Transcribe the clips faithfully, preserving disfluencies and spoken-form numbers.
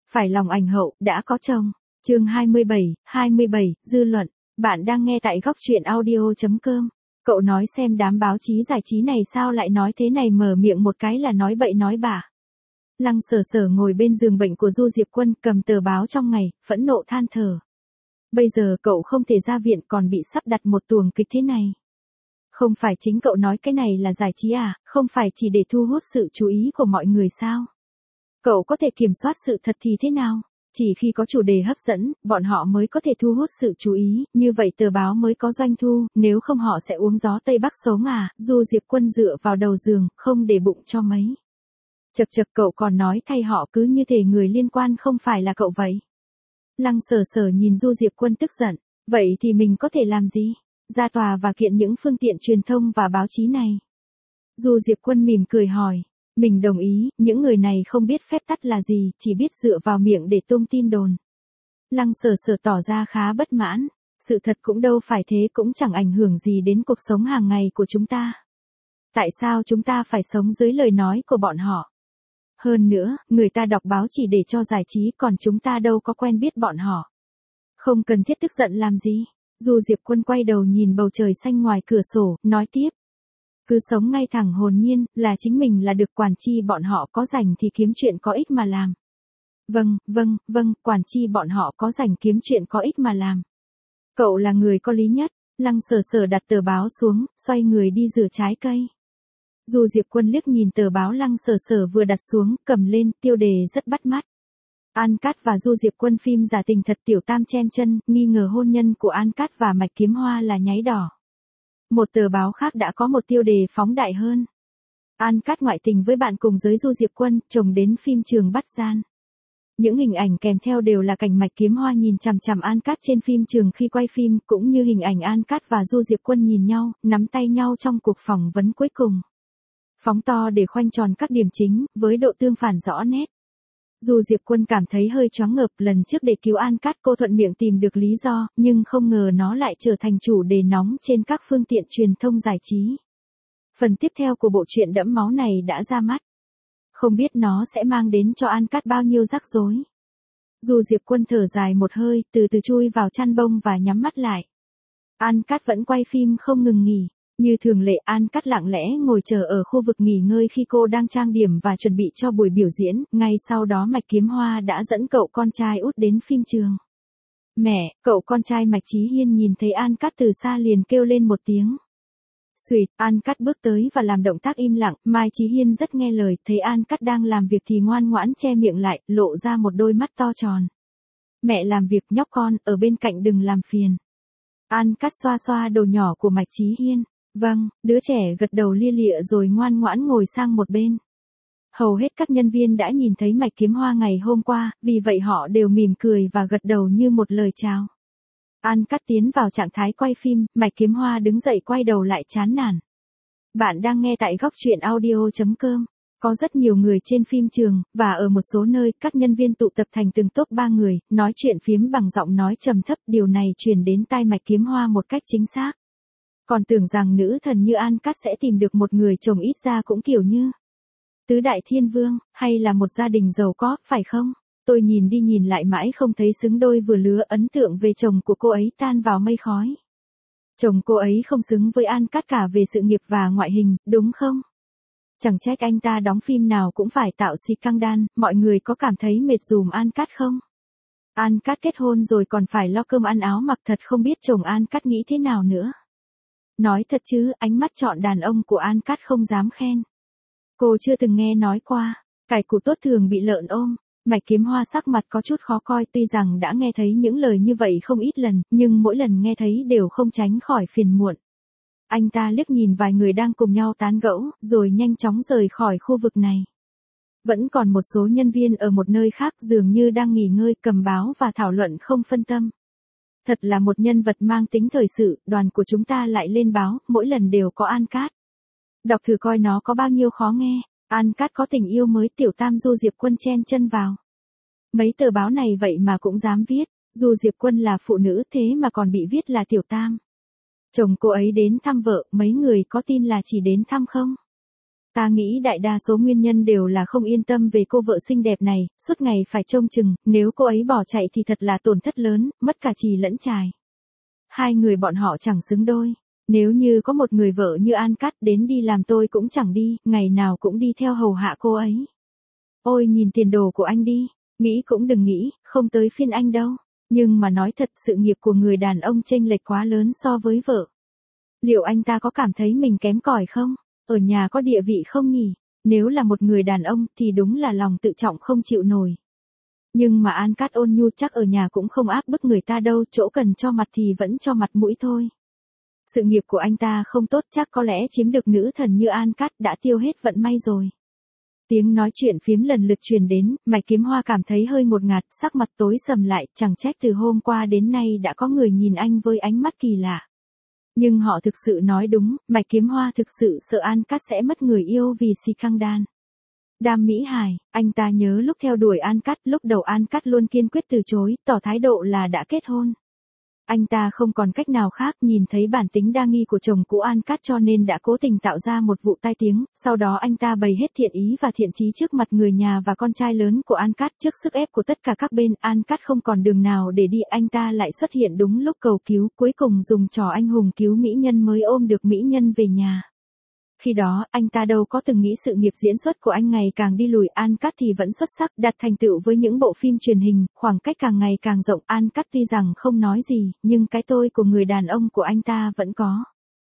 Phải lòng ảnh hậu, đã có chồng. Chương hai mươi bảy, hai mươi bảy, dư luận. Bạn đang nghe tại góc truyện audio chấm com. Cậu nói xem đám báo chí giải trí này sao lại nói thế này, mở miệng một cái là nói bậy nói bạ. Lăng Sở Sở ngồi bên giường bệnh của Du Diệp Quân, cầm tờ báo trong ngày, phẫn nộ than thở. Bây giờ cậu không thể ra viện còn bị sắp đặt một tuồng kịch thế này. Không phải chính cậu nói cái này là giải trí à, không phải chỉ để thu hút sự chú ý của mọi người sao? Cậu có thể kiểm soát sự thật thì thế nào? Chỉ khi có chủ đề hấp dẫn, bọn họ mới có thể thu hút sự chú ý, như vậy tờ báo mới có doanh thu, nếu không họ sẽ uống gió Tây Bắc sống à. Du Diệp Quân dựa vào đầu giường, không để bụng cho mấy. Chật chật, cậu còn nói thay họ cứ như thể người liên quan không phải là cậu vậy. Lăng Sở Sở nhìn Du Diệp Quân tức giận, vậy thì mình có thể làm gì? Ra tòa và kiện những phương tiện truyền thông và báo chí này. Du Diệp Quân mỉm cười hỏi. Mình đồng ý, những người này không biết phép tắc là gì, chỉ biết dựa vào miệng để tung tin đồn. Lăng Sở Sở tỏ ra khá bất mãn. Sự thật cũng đâu phải thế, cũng chẳng ảnh hưởng gì đến cuộc sống hàng ngày của chúng ta. Tại sao chúng ta phải sống dưới lời nói của bọn họ? Hơn nữa, người ta đọc báo chỉ để cho giải trí, còn chúng ta đâu có quen biết bọn họ. Không cần thiết tức giận làm gì. Du Diệp Quân quay đầu nhìn bầu trời xanh ngoài cửa sổ, nói tiếp. Cứ sống ngay thẳng hồn nhiên, là chính mình là được, quản chi bọn họ có rảnh thì kiếm chuyện có ích mà làm. Vâng, vâng, vâng, quản chi bọn họ có rảnh kiếm chuyện có ích mà làm. Cậu là người có lý nhất. Lăng Sở Sở đặt tờ báo xuống, xoay người đi rửa trái cây. Du Diệp Quân liếc nhìn tờ báo Lăng Sở Sở vừa đặt xuống, cầm lên, tiêu đề rất bắt mắt. An Cát và Du Diệp Quân phim giả tình thật, tiểu tam chen chân, nghi ngờ hôn nhân của An Cát và Mạch Kiếm Hoa là nháy đỏ. Một tờ báo khác đã có một tiêu đề phóng đại hơn. An Cát ngoại tình với bạn cùng giới Du Diệp Quân, chồng đến phim trường bắt gian. Những hình ảnh kèm theo đều là cảnh Mạch Kiếm Hoa nhìn chằm chằm An Cát trên phim trường khi quay phim, cũng như hình ảnh An Cát và Du Diệp Quân nhìn nhau, nắm tay nhau trong cuộc phỏng vấn cuối cùng. Phóng to để khoanh tròn các điểm chính, với độ tương phản rõ nét. Du Diệp Quân cảm thấy hơi choáng ngợp, lần trước để cứu An Cát cô thuận miệng tìm được lý do, nhưng không ngờ nó lại trở thành chủ đề nóng trên các phương tiện truyền thông giải trí. Phần tiếp theo của bộ truyện đẫm máu này đã ra mắt. Không biết nó sẽ mang đến cho An Cát bao nhiêu rắc rối. Du Diệp Quân thở dài một hơi, từ từ chui vào chăn bông và nhắm mắt lại. An Cát vẫn quay phim không ngừng nghỉ. Như thường lệ, An Cát lặng lẽ ngồi chờ ở khu vực nghỉ ngơi khi cô đang trang điểm và chuẩn bị cho buổi biểu diễn, ngay sau đó Mạch Kiếm Hoa đã dẫn cậu con trai út đến phim trường. Mẹ, cậu con trai Mạch Chí Hiên nhìn thấy An Cát từ xa liền kêu lên một tiếng. Xuỵt, An Cát bước tới và làm động tác im lặng, Mai Chí Hiên rất nghe lời, thấy An Cát đang làm việc thì ngoan ngoãn che miệng lại, lộ ra một đôi mắt to tròn. Mẹ làm việc, nhóc con, ở bên cạnh đừng làm phiền. An Cát xoa xoa đầu nhỏ của Mạch Chí Hiên. Vâng, đứa trẻ gật đầu lia lịa rồi ngoan ngoãn ngồi sang một bên. Hầu hết các nhân viên đã nhìn thấy Mạch Kiếm Hoa ngày hôm qua, vì vậy họ đều mỉm cười và gật đầu như một lời chào. An Cát tiến vào trạng thái quay phim, Mạch Kiếm Hoa đứng dậy quay đầu lại chán nản. Bạn đang nghe tại góc truyện audio chấm com. Có rất nhiều người trên phim trường, và ở một số nơi, các nhân viên tụ tập thành từng tốp ba người, nói chuyện phiếm bằng giọng nói trầm thấp, điều này truyền đến tai Mạch Kiếm Hoa một cách chính xác. Còn tưởng rằng nữ thần như An Cát sẽ tìm được một người chồng ít ra cũng kiểu như Tứ Đại Thiên Vương, hay là một gia đình giàu có, phải không? Tôi nhìn đi nhìn lại mãi không thấy xứng đôi vừa lứa, ấn tượng về chồng của cô ấy tan vào mây khói. Chồng cô ấy không xứng với An Cát cả về sự nghiệp và ngoại hình, đúng không? Chẳng trách anh ta đóng phim nào cũng phải tạo scandal, mọi người có cảm thấy mệt dùm An Cát không? An Cát kết hôn rồi còn phải lo cơm ăn áo mặc, thật không biết chồng An Cát nghĩ thế nào nữa. Nói thật chứ, ánh mắt chọn đàn ông của An Cát không dám khen. Cô chưa từng nghe nói qua, cải củ tốt thường bị lợn ôm. Mạch Kiếm Hoa sắc mặt có chút khó coi, tuy rằng đã nghe thấy những lời như vậy không ít lần, nhưng mỗi lần nghe thấy đều không tránh khỏi phiền muộn. Anh ta liếc nhìn vài người đang cùng nhau tán gẫu, rồi nhanh chóng rời khỏi khu vực này. Vẫn còn một số nhân viên ở một nơi khác dường như đang nghỉ ngơi, cầm báo và thảo luận không phân tâm. Thật là một nhân vật mang tính thời sự, đoàn của chúng ta lại lên báo, mỗi lần đều có An Cát. Đọc thử coi nó có bao nhiêu khó nghe. An Cát có tình yêu mới, tiểu tam Du Diệp Quân chen chân vào. Mấy tờ báo này vậy mà cũng dám viết, Du Diệp Quân là phụ nữ thế mà còn bị viết là tiểu tam. Chồng cô ấy đến thăm vợ, mấy người có tin là chỉ đến thăm không? Ta nghĩ đại đa số nguyên nhân đều là không yên tâm về cô vợ xinh đẹp này, suốt ngày phải trông chừng, nếu cô ấy bỏ chạy thì thật là tổn thất lớn, mất cả chì lẫn chài. Hai người bọn họ chẳng xứng đôi. Nếu như có một người vợ như An Cát đến đi làm tôi cũng chẳng đi, ngày nào cũng đi theo hầu hạ cô ấy. Ôi nhìn tiền đồ của anh đi, nghĩ cũng đừng nghĩ, không tới phiên anh đâu. Nhưng mà nói thật, sự nghiệp của người đàn ông chênh lệch quá lớn so với vợ. Liệu anh ta có cảm thấy mình kém cỏi không? Ở nhà có địa vị không nhỉ? Nếu là một người đàn ông thì đúng là lòng tự trọng không chịu nổi. Nhưng mà An Cát ôn nhu chắc ở nhà cũng không áp bức người ta đâu, chỗ cần cho mặt thì vẫn cho mặt mũi thôi. Sự nghiệp của anh ta không tốt, chắc có lẽ chiếm được nữ thần như An Cát đã tiêu hết vận may rồi. Tiếng nói chuyện phiếm lần lượt truyền đến, Mạch Kiếm Hoa cảm thấy hơi ngột ngạt, sắc mặt tối sầm lại, chẳng trách từ hôm qua đến nay đã có người nhìn anh với ánh mắt kỳ lạ. Nhưng họ thực sự nói đúng, Mạch Kiếm Hoa thực sự sợ An Cát sẽ mất người yêu vì si căng đan. Đam Mỹ Hải, anh ta nhớ lúc theo đuổi An Cát, lúc đầu An Cát luôn kiên quyết từ chối, tỏ thái độ là đã kết hôn. Anh ta không còn cách nào khác, nhìn thấy bản tính đa nghi của chồng cũ An Cát cho nên đã cố tình tạo ra một vụ tai tiếng, sau đó anh ta bày hết thiện ý và thiện chí trước mặt người nhà và con trai lớn của An Cát. Trước sức ép của tất cả các bên, An Cát không còn đường nào để đi, anh ta lại xuất hiện đúng lúc cầu cứu, cuối cùng dùng trò anh hùng cứu mỹ nhân mới ôm được mỹ nhân về nhà. Khi đó, anh ta đâu có từng nghĩ sự nghiệp diễn xuất của anh ngày càng đi lùi, An Cát thì vẫn xuất sắc, đạt thành tựu với những bộ phim truyền hình, khoảng cách càng ngày càng rộng. An Cát tuy rằng không nói gì, nhưng cái tôi của người đàn ông của anh ta vẫn có.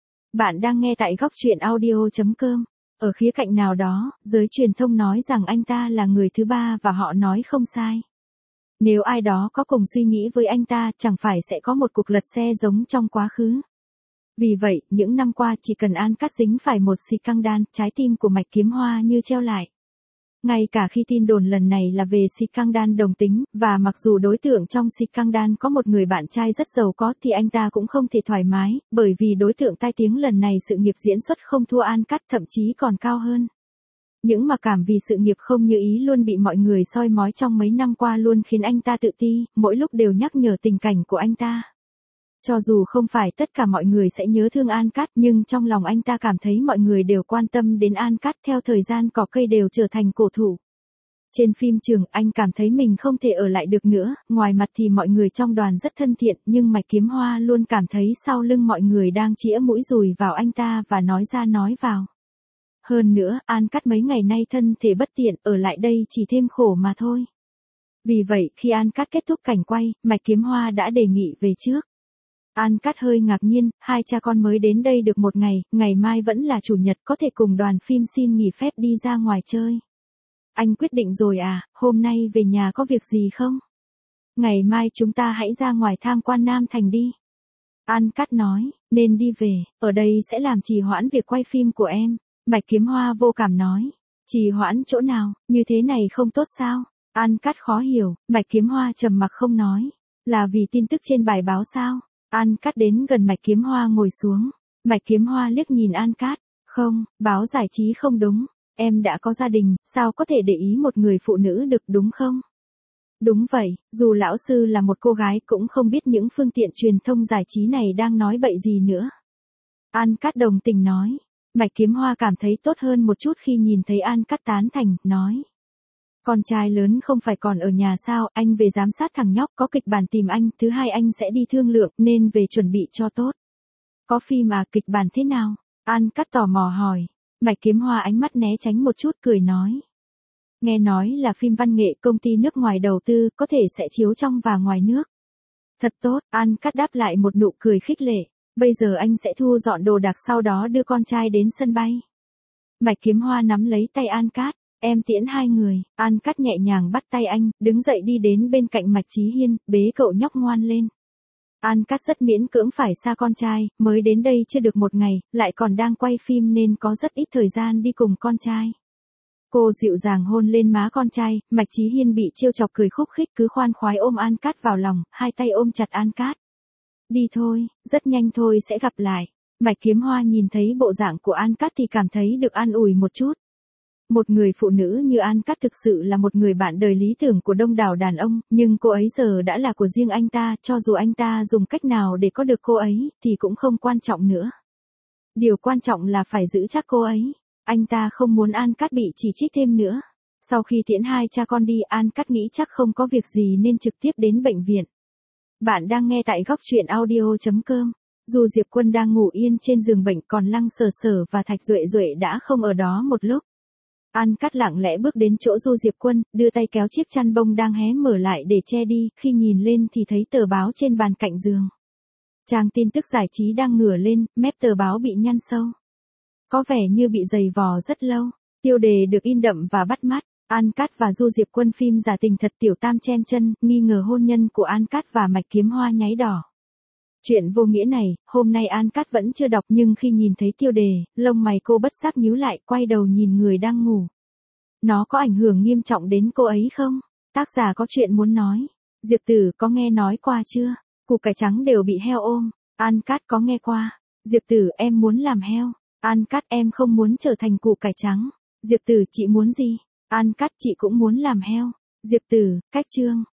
Bạn đang nghe tại góc truyện audio chấm com. Ở khía cạnh nào đó, giới truyền thông nói rằng anh ta là người thứ ba và họ nói không sai. Nếu ai đó có cùng suy nghĩ với anh ta, chẳng phải sẽ có một cuộc lật xe giống trong quá khứ. Vì vậy, những năm qua chỉ cần An Cát dính phải một si căng đan, trái tim của Mạch Kiếm Hoa như treo lại. Ngay cả khi tin đồn lần này là về si căng đan đồng tính, và mặc dù đối tượng trong si căng đan có một người bạn trai rất giàu có thì anh ta cũng không thể thoải mái, bởi vì đối tượng tai tiếng lần này sự nghiệp diễn xuất không thua An Cát, thậm chí còn cao hơn. Những mặc cảm vì sự nghiệp không như ý luôn bị mọi người soi mói trong mấy năm qua luôn khiến anh ta tự ti, mỗi lúc đều nhắc nhở tình cảnh của anh ta. Cho dù không phải tất cả mọi người sẽ nhớ thương An Cát, nhưng trong lòng anh ta cảm thấy mọi người đều quan tâm đến An Cát, theo thời gian cỏ cây đều trở thành cổ thụ. Trên phim trường, anh cảm thấy mình không thể ở lại được nữa, ngoài mặt thì mọi người trong đoàn rất thân thiện, nhưng Mạch Kiếm Hoa luôn cảm thấy sau lưng mọi người đang chĩa mũi dùi vào anh ta và nói ra nói vào. Hơn nữa, An Cát mấy ngày nay thân thể bất tiện, ở lại đây chỉ thêm khổ mà thôi. Vì vậy, khi An Cát kết thúc cảnh quay, Mạch Kiếm Hoa đã đề nghị về trước. An Cát hơi ngạc nhiên, hai cha con mới đến đây được một ngày, ngày mai vẫn là chủ nhật, có thể cùng đoàn phim xin nghỉ phép đi ra ngoài chơi. Anh quyết định rồi à, hôm nay về nhà có việc gì không? Ngày mai chúng ta hãy ra ngoài tham quan Nam Thành đi. An Cát nói, nên đi về, ở đây sẽ làm trì hoãn việc quay phim của em. Mạch Kiếm Hoa vô cảm nói, trì hoãn chỗ nào, như thế này không tốt sao? An Cát khó hiểu, Mạch Kiếm Hoa trầm mặc không nói, là vì tin tức trên bài báo sao? An Cát đến gần Mạch Kiếm Hoa ngồi xuống. Mạch Kiếm Hoa liếc nhìn An Cát. Không, báo giải trí không đúng. Em đã có gia đình, sao có thể để ý một người phụ nữ được đúng không? Đúng vậy, dù lão sư là một cô gái cũng không biết những phương tiện truyền thông giải trí này đang nói bậy gì nữa. An Cát đồng tình nói. Mạch Kiếm Hoa cảm thấy tốt hơn một chút khi nhìn thấy An Cát tán thành, nói. Con trai lớn không phải còn ở nhà sao, anh về giám sát thằng nhóc, có kịch bản tìm anh, thứ hai anh sẽ đi thương lượng, nên về chuẩn bị cho tốt. Có phim à, kịch bản thế nào? An Cát tò mò hỏi. Mạch Kiếm Hoa ánh mắt né tránh một chút, cười nói. Nghe nói là phim văn nghệ, công ty nước ngoài đầu tư, có thể sẽ chiếu trong và ngoài nước. Thật tốt, An Cát đáp lại một nụ cười khích lệ. Bây giờ anh sẽ thu dọn đồ đạc, sau đó đưa con trai đến sân bay. Mạch Kiếm Hoa nắm lấy tay An Cát. Em tiễn hai người. An Cát nhẹ nhàng bắt tay anh, đứng dậy đi đến bên cạnh Mạch Chí Hiên, bế cậu nhóc ngoan lên. An Cát rất miễn cưỡng phải xa con trai, mới đến đây chưa được một ngày, lại còn đang quay phim nên có rất ít thời gian đi cùng con trai. Cô dịu dàng hôn lên má con trai, Mạch Chí Hiên bị trêu chọc cười khúc khích cứ khoan khoái ôm An Cát vào lòng, hai tay ôm chặt An Cát. Đi thôi, rất nhanh thôi sẽ gặp lại. Mạch Kiếm Hoa nhìn thấy bộ dạng của An Cát thì cảm thấy được an ủi một chút. Một người phụ nữ như An Cát thực sự là một người bạn đời lý tưởng của đông đảo đàn ông, nhưng cô ấy giờ đã là của riêng anh ta, cho dù anh ta dùng cách nào để có được cô ấy, thì cũng không quan trọng nữa. Điều quan trọng là phải giữ chắc cô ấy. Anh ta không muốn An Cát bị chỉ trích thêm nữa. Sau khi tiễn hai cha con đi, An Cát nghĩ chắc không có việc gì nên trực tiếp đến bệnh viện. Bạn đang nghe tại góc truyện audio chấm com. Dù Diệp Quân đang ngủ yên trên giường bệnh, còn Lăng Sở Sở và Thạch Duệ Duệ đã không ở đó một lúc. An Cát lặng lẽ bước đến chỗ Du Diệp Quân, đưa tay kéo chiếc chăn bông đang hé mở lại để che đi, khi nhìn lên thì thấy tờ báo trên bàn cạnh giường. Trang tin tức giải trí đang ngửa lên, mép tờ báo bị nhăn sâu. Có vẻ như bị giày vò rất lâu. Tiêu đề được in đậm và bắt mắt. An Cát và Du Diệp Quân phim giả tình thật, tiểu tam chen chân, nghi ngờ hôn nhân của An Cát và Mạch Kiếm Hoa nháy đỏ. Chuyện vô nghĩa này, hôm nay An Cát vẫn chưa đọc, nhưng khi nhìn thấy tiêu đề, lông mày cô bất giác nhíu lại, quay đầu nhìn người đang ngủ. Nó có ảnh hưởng nghiêm trọng đến cô ấy không? Tác giả có chuyện muốn nói. Diệp Tử có nghe nói qua chưa? Củ cải trắng đều bị heo ôm. An Cát có nghe qua. Diệp Tử, em muốn làm heo. An Cát, em không muốn trở thành củ cải trắng. Diệp Tử, chị muốn gì? An Cát, chị cũng muốn làm heo. Diệp Tử, cách chương.